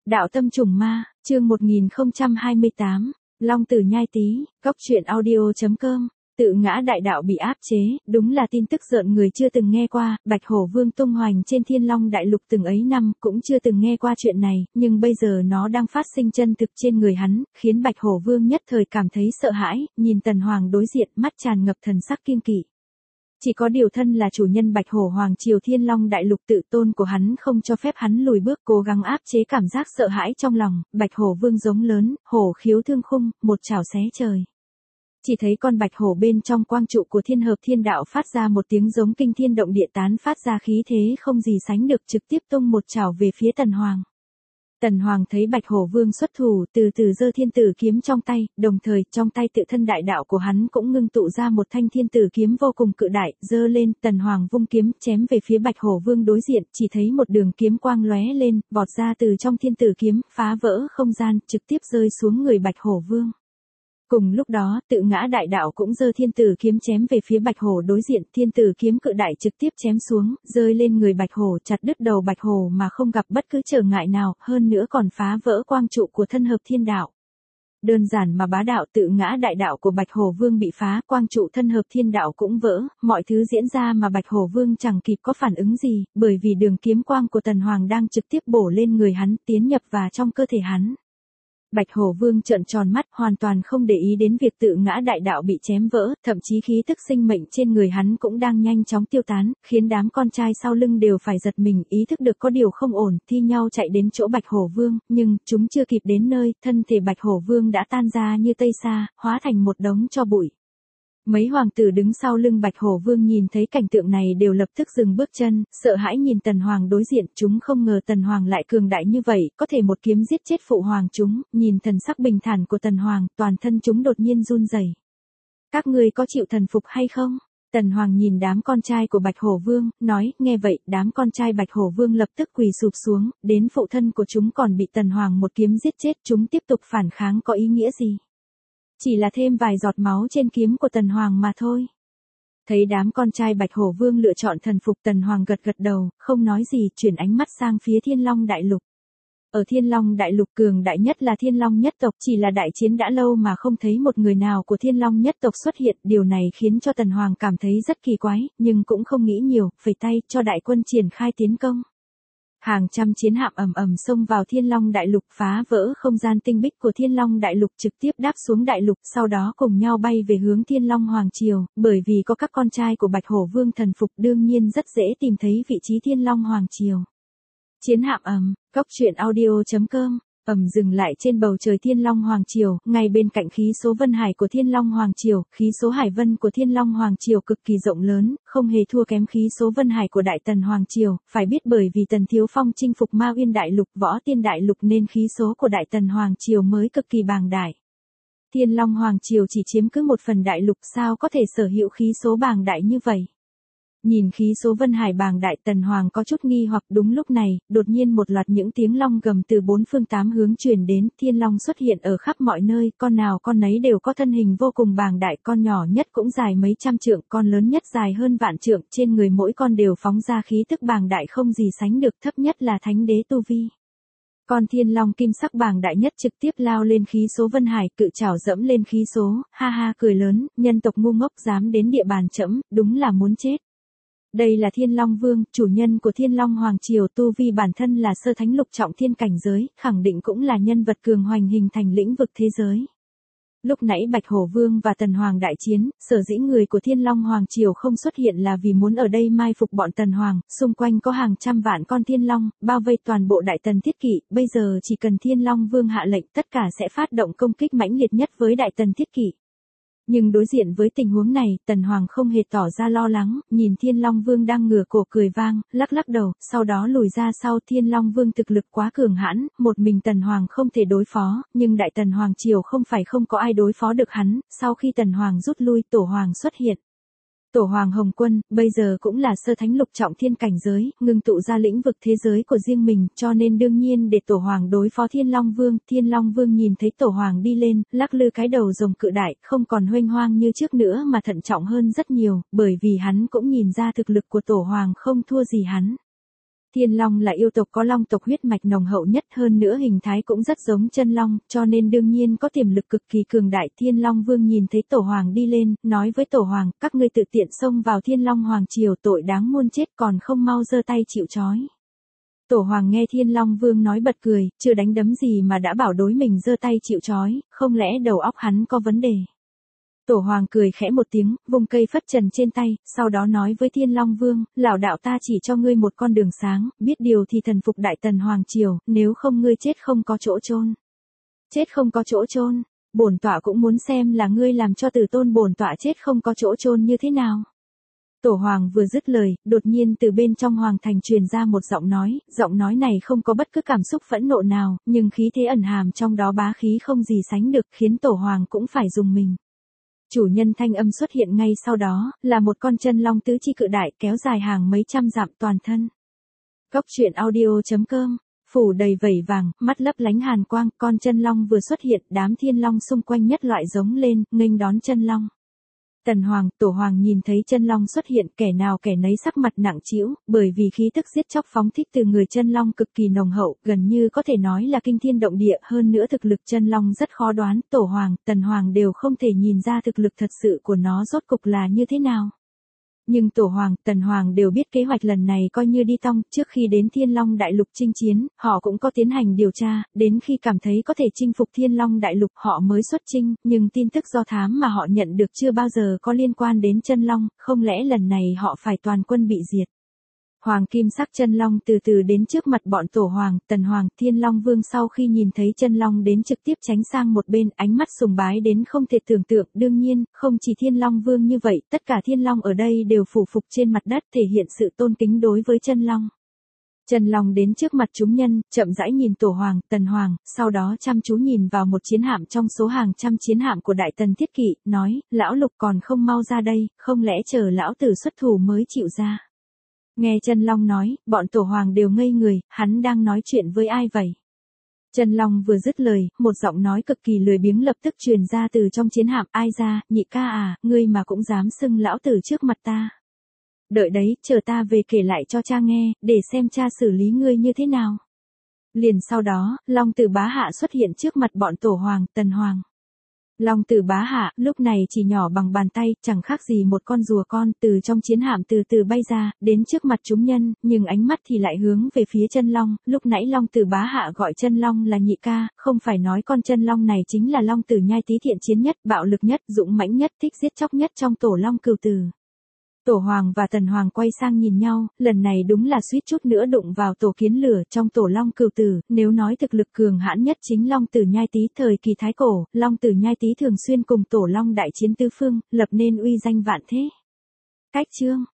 Đạo tâm trùng ma, chương 1028, Long Tử Nhai Tý, Cóc truyện audio.com. Tự ngã đại đạo bị áp chế, đúng là tin tức rợn người chưa từng nghe qua. Bạch Hổ Vương tung hoành trên Thiên Long đại lục từng ấy năm, cũng chưa từng nghe qua chuyện này, nhưng bây giờ nó đang phát sinh chân thực trên người hắn, khiến Bạch Hổ Vương nhất thời cảm thấy sợ hãi, nhìn Tần Hoàng đối diện, mắt tràn ngập thần sắc kiêng kỵ. Chỉ có điều thân là chủ nhân Bạch Hổ Hoàng triều Thiên Long đại lục, tự tôn của hắn không cho phép hắn lùi bước, cố gắng áp chế cảm giác sợ hãi trong lòng. Bạch Hổ Vương giống lớn, hổ khiếu thương khung, một chảo xé trời. Chỉ thấy con bạch hổ bên trong quang trụ của Thiên Hợp Thiên Đạo phát ra một tiếng giống kinh thiên động địa, tán phát ra khí thế không gì sánh được, trực tiếp tung một chảo về phía Tần Hoàng. Tần Hoàng thấy Bạch Hổ Vương xuất thủ, từ từ giơ thiên tử kiếm trong tay, đồng thời trong tay tự thân đại đạo của hắn cũng ngưng tụ ra một thanh thiên tử kiếm vô cùng cự đại, giơ lên. Tần Hoàng vung kiếm chém về phía Bạch Hổ Vương đối diện, chỉ thấy một đường kiếm quang lóe lên, vọt ra từ trong thiên tử kiếm, phá vỡ không gian, trực tiếp rơi xuống người Bạch Hổ Vương. Cùng lúc đó, tự ngã đại đạo cũng giơ thiên tử kiếm chém về phía Bạch Hổ đối diện, thiên tử kiếm cự đại trực tiếp chém xuống, rơi lên người Bạch Hổ, chặt đứt đầu Bạch Hổ mà không gặp bất cứ trở ngại nào, hơn nữa còn phá vỡ quang trụ của Thân Hợp Thiên Đạo. Đơn giản mà bá đạo, tự ngã đại đạo của Bạch Hổ Vương bị phá, quang trụ Thân Hợp Thiên Đạo cũng vỡ, mọi thứ diễn ra mà Bạch Hổ Vương chẳng kịp có phản ứng gì, bởi vì đường kiếm quang của Tần Hoàng đang trực tiếp bổ lên người hắn, tiến nhập vào trong cơ thể hắn. Bạch Hổ Vương trợn tròn mắt, hoàn toàn không để ý đến việc tự ngã đại đạo bị chém vỡ, thậm chí khí tức sinh mệnh trên người hắn cũng đang nhanh chóng tiêu tán, khiến đám con trai sau lưng đều phải giật mình, ý thức được có điều không ổn, thi nhau chạy đến chỗ Bạch Hổ Vương, nhưng chúng chưa kịp đến nơi, thân thể Bạch Hổ Vương đã tan ra như tây sa, hóa thành một đống tro bụi. Mấy hoàng tử đứng sau lưng Bạch Hổ Vương nhìn thấy cảnh tượng này đều lập tức dừng bước chân, sợ hãi nhìn Tần Hoàng đối diện, chúng không ngờ Tần Hoàng lại cường đại như vậy, có thể một kiếm giết chết phụ hoàng chúng. Nhìn thần sắc bình thản của Tần Hoàng, toàn thân chúng đột nhiên run rẩy. Các ngươi có chịu thần phục hay không? Tần Hoàng nhìn đám con trai của Bạch Hổ Vương, nói. Nghe vậy, đám con trai Bạch Hổ Vương lập tức quỳ sụp xuống, đến phụ thân của chúng còn bị Tần Hoàng một kiếm giết chết, chúng tiếp tục phản kháng có ý nghĩa gì? Chỉ là thêm vài giọt máu trên kiếm của Tần Hoàng mà thôi. Thấy đám con trai Bạch Hổ Vương lựa chọn thần phục, Tần Hoàng gật gật đầu, không nói gì, chuyển ánh mắt sang phía Thiên Long đại lục. Ở Thiên Long đại lục, cường đại nhất là Thiên Long nhất tộc, chỉ là đại chiến đã lâu mà không thấy một người nào của Thiên Long nhất tộc xuất hiện, điều này khiến cho Tần Hoàng cảm thấy rất kỳ quái, nhưng cũng không nghĩ nhiều, phẩy tay cho đại quân triển khai tiến công. Hàng trăm chiến hạm ầm ầm xông vào Thiên Long đại lục, phá vỡ không gian tinh bích của Thiên Long đại lục, trực tiếp đáp xuống đại lục, sau đó cùng nhau bay về hướng Thiên Long Hoàng triều, bởi vì có các con trai của Bạch Hổ Vương thần phục, đương nhiên rất dễ tìm thấy vị trí Thiên Long Hoàng triều. Chiến hạm Cóc truyện audio.com dừng lại trên bầu trời Thiên Long Hoàng triều, ngay bên cạnh khí số vân hải của Thiên Long Hoàng triều. Khí số hải vân của Thiên Long Hoàng triều cực kỳ rộng lớn, không hề thua kém khí số vân hải của Đại Tần Hoàng triều. Phải biết bởi vì Tần Thiếu Phong chinh phục Ma Uyên đại lục, Võ Tiên đại lục nên khí số của Đại Tần Hoàng triều mới cực kỳ bàng đại. Thiên Long Hoàng triều chỉ chiếm cứ một phần đại lục, sao có thể sở hữu khí số bàng đại như vậy? Nhìn khí số vân hải bàng đại, Tần Hoàng có chút nghi hoặc. Đúng lúc này, đột nhiên một loạt những tiếng long gầm từ bốn phương tám hướng truyền đến, thiên long xuất hiện ở khắp mọi nơi, con nào con nấy đều có thân hình vô cùng bàng đại, con nhỏ nhất cũng dài mấy trăm trượng, con lớn nhất dài hơn vạn trượng, trên người mỗi con đều phóng ra khí tức bàng đại không gì sánh được, thấp nhất là thánh đế tu vi. Con thiên long kim sắc bàng đại nhất trực tiếp lao lên khí số vân hải, cự chảo dẫm lên khí số, ha ha cười lớn, nhân tộc ngu ngốc dám đến địa bàn trẫm, đúng là muốn chết. Đây là Thiên Long Vương, chủ nhân của Thiên Long Hoàng triều, tu vi bản thân là sơ thánh lục trọng thiên cảnh giới, khẳng định cũng là nhân vật cường hoành hình thành lĩnh vực thế giới. Lúc nãy Bạch Hổ Vương và Tần Hoàng đại chiến, sở dĩ người của Thiên Long Hoàng triều không xuất hiện là vì muốn ở đây mai phục bọn Tần Hoàng, xung quanh có hàng trăm vạn con Thiên Long, bao vây toàn bộ Đại Tần Thiết Kỵ, bây giờ chỉ cần Thiên Long Vương hạ lệnh, tất cả sẽ phát động công kích mãnh liệt nhất với Đại Tần Thiết Kỵ. Nhưng đối diện với tình huống này, Tần Hoàng không hề tỏ ra lo lắng, nhìn Thiên Long Vương đang ngửa cổ cười vang, lắc lắc đầu, sau đó lùi ra sau. Thiên Long Vương thực lực quá cường hãn, một mình Tần Hoàng không thể đối phó, nhưng Đại Tần Hoàng triều không phải không có ai đối phó được hắn. Sau khi Tần Hoàng rút lui, Tổ Hoàng xuất hiện. Tổ Hoàng Hồng Quân, bây giờ cũng là sơ thánh lục trọng thiên cảnh giới, ngưng tụ ra lĩnh vực thế giới của riêng mình, cho nên đương nhiên để Tổ Hoàng đối phó Thiên Long Vương. Thiên Long Vương nhìn thấy Tổ Hoàng đi lên, lắc lư cái đầu rồng cự đại, không còn huênh hoang như trước nữa mà thận trọng hơn rất nhiều, bởi vì hắn cũng nhìn ra thực lực của Tổ Hoàng không thua gì hắn. Thiên long là yêu tộc có long tộc huyết mạch nồng hậu nhất, hơn nữa hình thái cũng rất giống chân long, cho nên đương nhiên có tiềm lực cực kỳ cường đại. Thiên Long Vương nhìn thấy Tổ Hoàng đi lên, nói với Tổ Hoàng, các ngươi tự tiện xông vào Thiên Long Hoàng triều, tội đáng muôn chết, còn không mau giơ tay chịu trói. Tổ Hoàng nghe Thiên Long Vương nói bật cười, chưa đánh đấm gì mà đã bảo đối mình giơ tay chịu trói, không lẽ đầu óc hắn có vấn đề. Tổ Hoàng cười khẽ một tiếng, vung cây phất trần trên tay, sau đó nói với Thiên Long Vương, lão đạo ta chỉ cho ngươi một con đường sáng, biết điều thì thần phục Đại Tần Hoàng triều, nếu không ngươi chết không có chỗ chôn. Chết không có chỗ chôn, bổn tọa cũng muốn xem là ngươi làm cho Tử Tôn bổn tọa chết không có chỗ chôn như thế nào. Tổ Hoàng vừa dứt lời, đột nhiên từ bên trong hoàng thành truyền ra một giọng nói này không có bất cứ cảm xúc phẫn nộ nào, nhưng khí thế ẩn hàm trong đó bá khí không gì sánh được, khiến Tổ Hoàng cũng phải dùng mình. Chủ nhân thanh âm xuất hiện ngay sau đó, là một con chân long tứ chi cự đại kéo dài hàng mấy trăm dặm toàn thân. Góc truyện audio.com, phủ đầy vảy vàng, mắt lấp lánh hàn quang, con chân long vừa xuất hiện, đám thiên long xung quanh nhất loại giống lên, nghênh đón chân long. Tần Hoàng, Tổ Hoàng nhìn thấy chân long xuất hiện, kẻ nào kẻ nấy sắc mặt nặng trĩu, bởi vì khí tức giết chóc phóng thích từ người chân long cực kỳ nồng hậu, gần như có thể nói là kinh thiên động địa, hơn nữa thực lực chân long rất khó đoán, Tổ Hoàng, Tần Hoàng đều không thể nhìn ra thực lực thật sự của nó rốt cục là như thế nào. Nhưng Tổ Hoàng, Tần Hoàng đều biết kế hoạch lần này coi như đi tong, trước khi đến Thiên Long Đại Lục chinh chiến, họ cũng có tiến hành điều tra, đến khi cảm thấy có thể chinh phục Thiên Long Đại Lục họ mới xuất chinh, nhưng tin tức do thám mà họ nhận được chưa bao giờ có liên quan đến chân long, không lẽ lần này họ phải toàn quân bị diệt. Hoàng kim sắc chân long từ từ đến trước mặt bọn Tổ Hoàng, Tần Hoàng, Thiên Long Vương sau khi nhìn thấy chân long đến trực tiếp tránh sang một bên, ánh mắt sùng bái đến không thể tưởng tượng, đương nhiên, không chỉ Thiên Long Vương như vậy, tất cả thiên long ở đây đều phủ phục trên mặt đất thể hiện sự tôn kính đối với chân long. Chân long đến trước mặt chúng nhân, chậm rãi nhìn Tổ Hoàng, Tần Hoàng, sau đó chăm chú nhìn vào một chiến hạm trong số hàng trăm chiến hạm của Đại Tần Thiết Kỵ, nói, lão Lục còn không mau ra đây, không lẽ chờ lão tử xuất thủ mới chịu ra. Nghe chân long nói, bọn Tổ Hoàng đều ngây người, hắn đang nói chuyện với ai vậy? Chân long vừa dứt lời, một giọng nói cực kỳ lười biếng lập tức truyền ra từ trong chiến hạm, ai ra, nhị ca à, ngươi mà cũng dám xưng lão tử trước mặt ta. Đợi đấy, chờ ta về kể lại cho cha nghe, để xem cha xử lý ngươi như thế nào. Liền sau đó, Long Tử Bá Hạ xuất hiện trước mặt bọn Tổ Hoàng, Tần Hoàng. Long Tử Bá Hạ, lúc này chỉ nhỏ bằng bàn tay, chẳng khác gì một con rùa con, từ trong chiến hạm từ từ bay ra, đến trước mặt chúng nhân, nhưng ánh mắt thì lại hướng về phía chân long, lúc nãy Long Tử Bá Hạ gọi chân long là nhị ca, không phải nói con chân long này chính là Long Tử Nhai Tý thiện chiến nhất, bạo lực nhất, dũng mãnh nhất, thích giết chóc nhất trong tổ long cừu tử. Tổ Hoàng và Tần Hoàng quay sang nhìn nhau, lần này đúng là suýt chút nữa đụng vào tổ kiến lửa trong tổ long cừu tử, nếu nói thực lực cường hãn nhất chính Long Tử Nhai Tý thời kỳ Thái Cổ, Long Tử Nhai Tý thường xuyên cùng tổ long đại chiến tứ phương, lập nên uy danh vạn thế. Cách chương